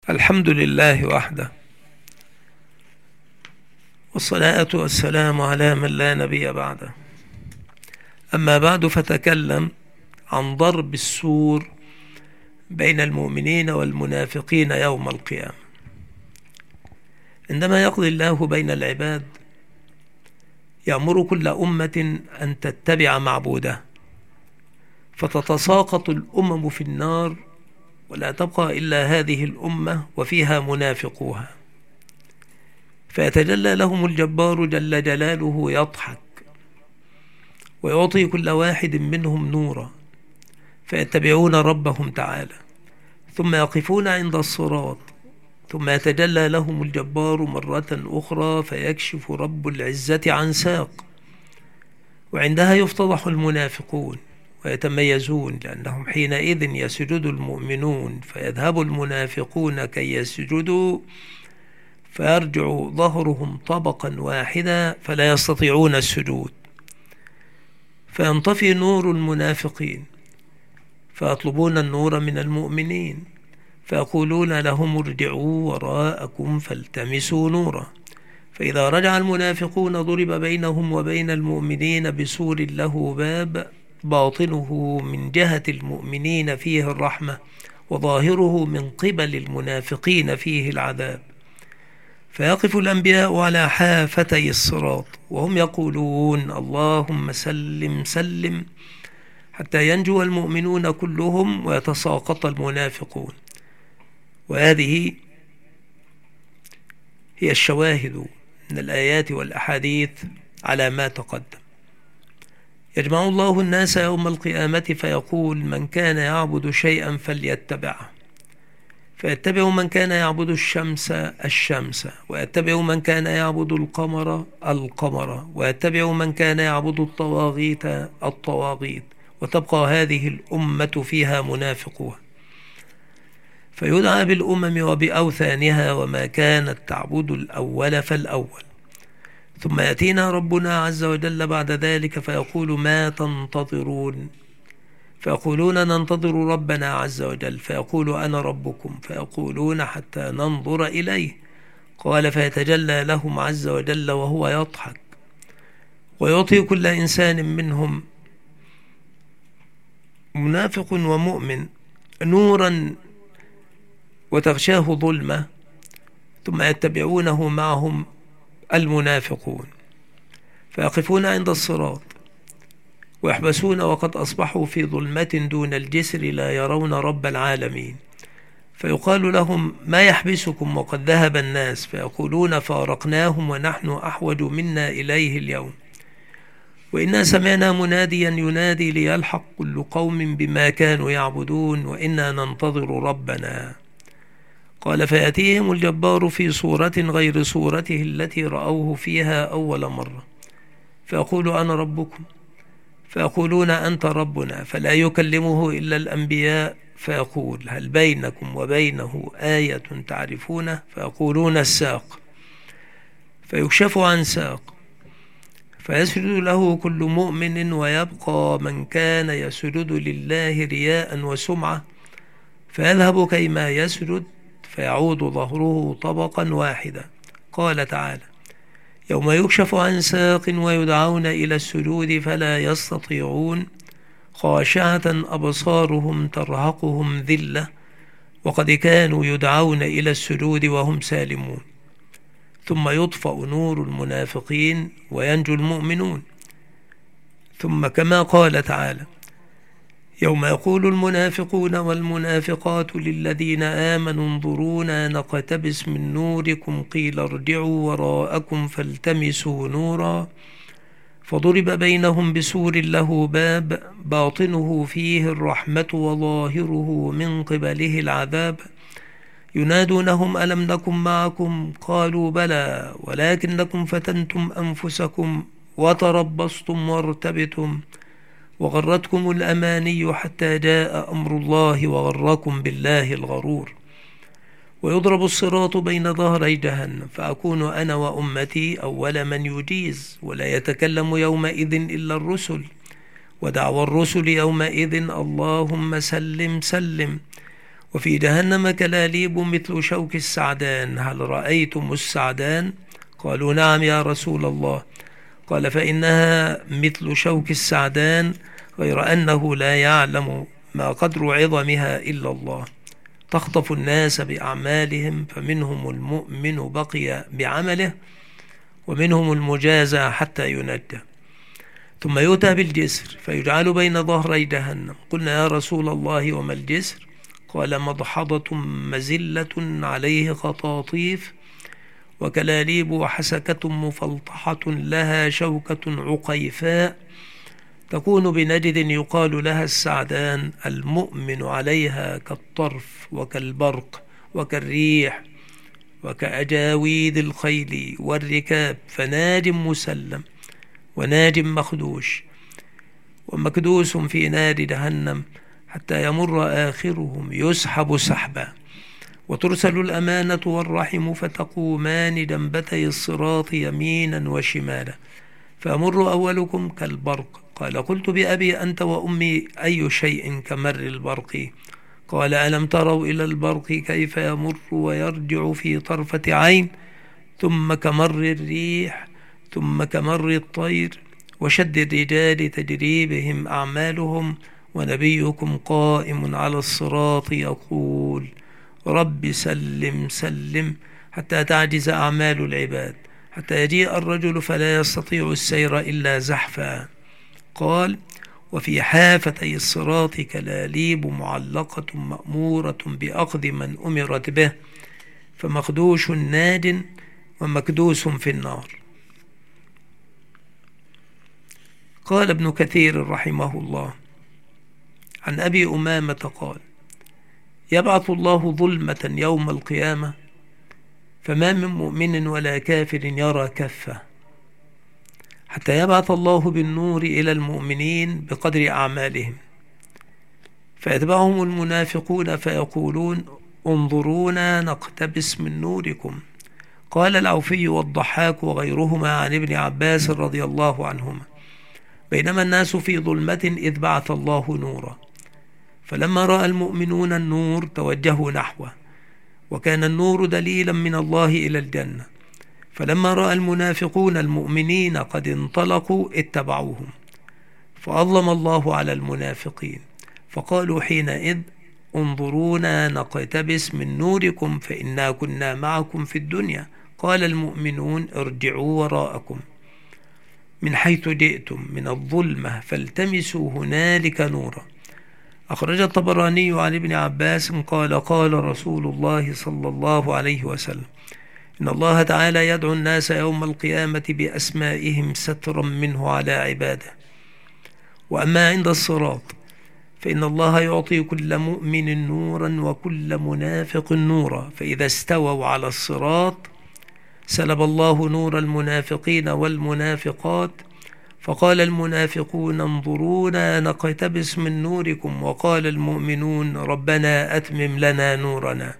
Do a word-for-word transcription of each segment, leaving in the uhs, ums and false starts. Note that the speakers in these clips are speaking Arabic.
الحمد لله وحده، والصلاة والسلام على من لا نبي بعده. أما بعد، فتكلم عن ضرب السور بين المؤمنين والمنافقين يوم القيامة. عندما يقضي الله بين العباد يأمر كل أمة أن تتبع معبوده، فتتساقط الأمم في النار ولا تبقى إلا هذه الأمة وفيها منافقوها، فيتجلى لهم الجبار جل جلاله يضحك ويعطي كل واحد منهم نورا، فيتبعون ربهم تعالى، ثم يقفون عند الصراط، ثم يتجلى لهم الجبار مرة أخرى فيكشف رب العزة عن ساق، وعندها يفتضح المنافقون ويتميزون، لأنهم حينئذ يسجد المؤمنون فيذهب المنافقون كي يسجدوا، فيرجع ظهرهم طبقا واحدا فلا يستطيعون السجود، فينطفي نور المنافقين فيطلبون النور من المؤمنين، فيقولون لهم ارجعوا وراءكم فالتمسوا نورا، فإذا رجع المنافقون ضرب بينهم وبين المؤمنين بسور له باب باطنه من جهة المؤمنين فيه الرحمة، وظاهره من قبل المنافقين فيه العذاب، فيقف الأنبياء على حافتي الصراط وهم يقولون اللهم سلم سلم، حتى ينجو المؤمنون كلهم ويتساقط المنافقون. وهذه هي الشواهد من الآيات والأحاديث على ما تقدم. يجمع الله الناس يوم القيامة فيقول من كان يعبد شيئا فليتبعه، فيتبع من كان يعبد الشمس الشمس، ويتبع من كان يعبد القمر القمر، ويتبع من كان يعبد الطواغيت الطواغيت، وتبقى هذه الأمة فيها منافقوها، فيدعى بالأمم وبأوثانها وما كانت تعبد الأول فالأول. ثم يأتينا ربنا عز وجل بعد ذلك فيقول ما تنتظرون، فيقولون ننتظر ربنا عز وجل، فيقول أنا ربكم، فيقولون حتى ننظر إليه، قال فيتجلى لهم عز وجل وهو يضحك ويعطي كل إنسان منهم منافق ومؤمن نورا وتغشاه ظلمة، ثم يتبعونه معهم المنافقون، فيقفون عند الصراط ويحبسون وقد أصبحوا في ظلمة دون الجسر لا يرون رب العالمين، فيقال لهم ما يحبسكم وقد ذهب الناس، فيقولون فارقناهم ونحن أحوج منا إليه اليوم، وإنا سمعنا مناديا ينادي ليلحق كل قوم بما كانوا يعبدون وإنا ننتظر ربنا. قال فيأتيهم الجبار في صورة غير صورته التي رأوه فيها أول مرة، فيقول أنا ربكم، فيقولون أنت ربنا، فلا يكلمه إلا الأنبياء، فيقول هل بينكم وبينه آية تعرفونه، فيقولون الساق، فيكشف عن ساق فيسجد له كل مؤمن، ويبقى من كان يسجد لله رياء وسمعة، فيذهب كيما يسجد فيعود ظهره طبقا واحدا. قال تعالى يوم يكشف عن ساق ويدعون إلى السجود فلا يستطيعون، خاشعة أبصارهم ترهقهم ذلة وقد كانوا يدعون إلى السجود وهم سالمون، ثم يطفأ نور المنافقين وينجو المؤمنون. ثم كما قال تعالى يوم يقول المنافقون والمنافقات للذين آمنوا انظرونا نقتبس من نوركم قيل ارجعوا وراءكم فالتمسوا نورا، فضرب بينهم بسور له باب باطنه فيه الرحمة وظاهره من قبله العذاب، ينادونهم ألم نكن معكم قالوا بلى ولكنكم فتنتم أنفسكم وتربصتم وارتبتم وغرتكم الأماني حتى جاء أمر الله وغركم بالله الغرور، ويضرب الصراط بين ظهري جهنم، فأكون أنا وأمتي أول من يجيز، ولا يتكلم يومئذ إلا الرسل، ودعوى الرسل يومئذ اللهم سلم سلم، وفي جهنم كلاليب مثل شوك السعدان، هل رأيتم السعدان؟ قالوا نعم يا رسول الله. قال فإنها مثل شوك السعدان، غير أنه لا يعلم ما قدر عظمها إلا الله. تخطف الناس بأعمالهم، فمنهم المؤمن بقي بعمله، ومنهم المجازى حتى ينجى. ثم يؤتى بالجسر فيجعل بين ظهري جهنم. قلنا يا رسول الله وما الجسر؟ قال مضحضة مزلة عليه خطاطيف وكلاليب وحسكة مفلطحة لها شوكة عقيفاء، تكون بنجد يقال لها السعدان. المؤمن عليها كالطرف وكالبرق وكالريح وكأجاويد الخيل والركاب، فناج مسلم وناج مخدوش ومكدوس في نار جهنم، حتى يمر آخرهم يسحب سحبا، وترسل الأمانة والرحم فتقومان جنبتي الصراط يمينا وشمالا، فأمر أولكم كالبرق. قال قلت بأبي أنت وأمي أي شيء كمر البرق؟ قال ألم تروا إلى البرق كيف يمر ويرجع في طرفة عين، ثم كمر الريح، ثم كمر الطير، وشد الرجال تجري بهم أعمالهم، ونبيكم قائم على الصراط يقول رب سلم سلم، حتى تعجز أعمال العباد، حتى يجيء الرجل فلا يستطيع السير إلا زحفا. قال وفي حافتي الصراط كلاليب معلقة مأمورة بأخذ من أمرت به، فمخدوش ناج ومكدوس في النار. قال ابن كثير رحمه الله عن أبي أمامة قال يبعث الله ظلمة يوم القيامة، فما من مؤمن ولا كافر يرى كفه، حتى يبعث الله بالنور إلى المؤمنين بقدر أعمالهم، فيتبعهم المنافقون فيقولون انظرونا نقتبس من نوركم. قال العوفي والضحاك وغيرهما عن ابن عباس رضي الله عنهما بينما الناس في ظلمة إذ بعث الله نورا، فلما رأى المؤمنون النور توجهوا نحوه، وكان النور دليلا من الله إلى الجنة، فلما رأى المنافقون المؤمنين قد انطلقوا اتبعوهم، فأظلم الله على المنافقين، فقالوا حينئذ انظرونا نقتبس من نوركم فإنا كنا معكم في الدنيا. قال المؤمنون ارجعوا وراءكم من حيث جئتم من الظلمة فالتمسوا هنالك نورا. أخرج الطبراني عن ابن عباس قال قال رسول الله صلى الله عليه وسلم إن الله تعالى يدعو الناس يوم القيامة بأسمائهم سترا منه على عباده. وأما عند الصراط فإن الله يعطي كل مؤمن نورا وكل منافق نورا، فإذا استووا على الصراط سلب الله نور المنافقين والمنافقات، فقال المنافقون انظرونا نقتبس من نوركم، وقال المؤمنون ربنا أتمم لنا نورنا،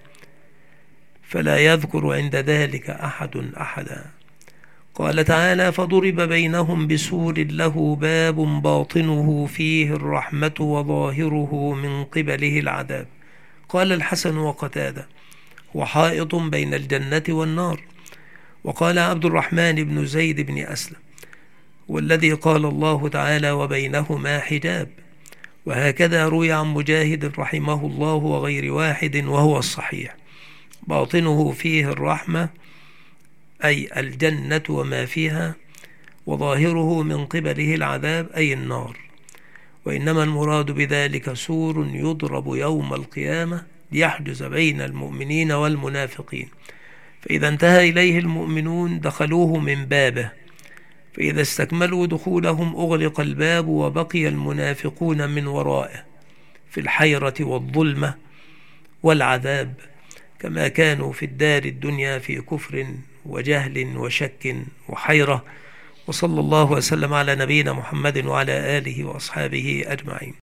فلا يذكر عند ذلك أحد أحدا. قال تعالى فضرب بينهم بسور له باب باطنه فيه الرحمة وظاهره من قبله العذاب. قال الحسن وقتادة هو حائط بين الجنة والنار. وقال عبد الرحمن بن زيد بن أسلم والذي قال الله تعالى وبينهما حجاب. وهكذا روي عن مجاهد رحمه الله وغير واحد وهو الصحيح، باطنه فيه الرحمة أي الجنة وما فيها، وظاهره من قبله العذاب أي النار. وإنما المراد بذلك سور يضرب يوم القيامة ليحجز بين المؤمنين والمنافقين، فإذا انتهى إليه المؤمنون دخلوه من بابه، فإذا استكملوا دخولهم أغلق الباب وبقي المنافقون من ورائه في الحيرة والظلمة والعذاب، كما كانوا في الدار الدنيا في كفر وجهل وشك وحيرة. وصلى الله وسلم على نبينا محمد وعلى آله وأصحابه أجمعين.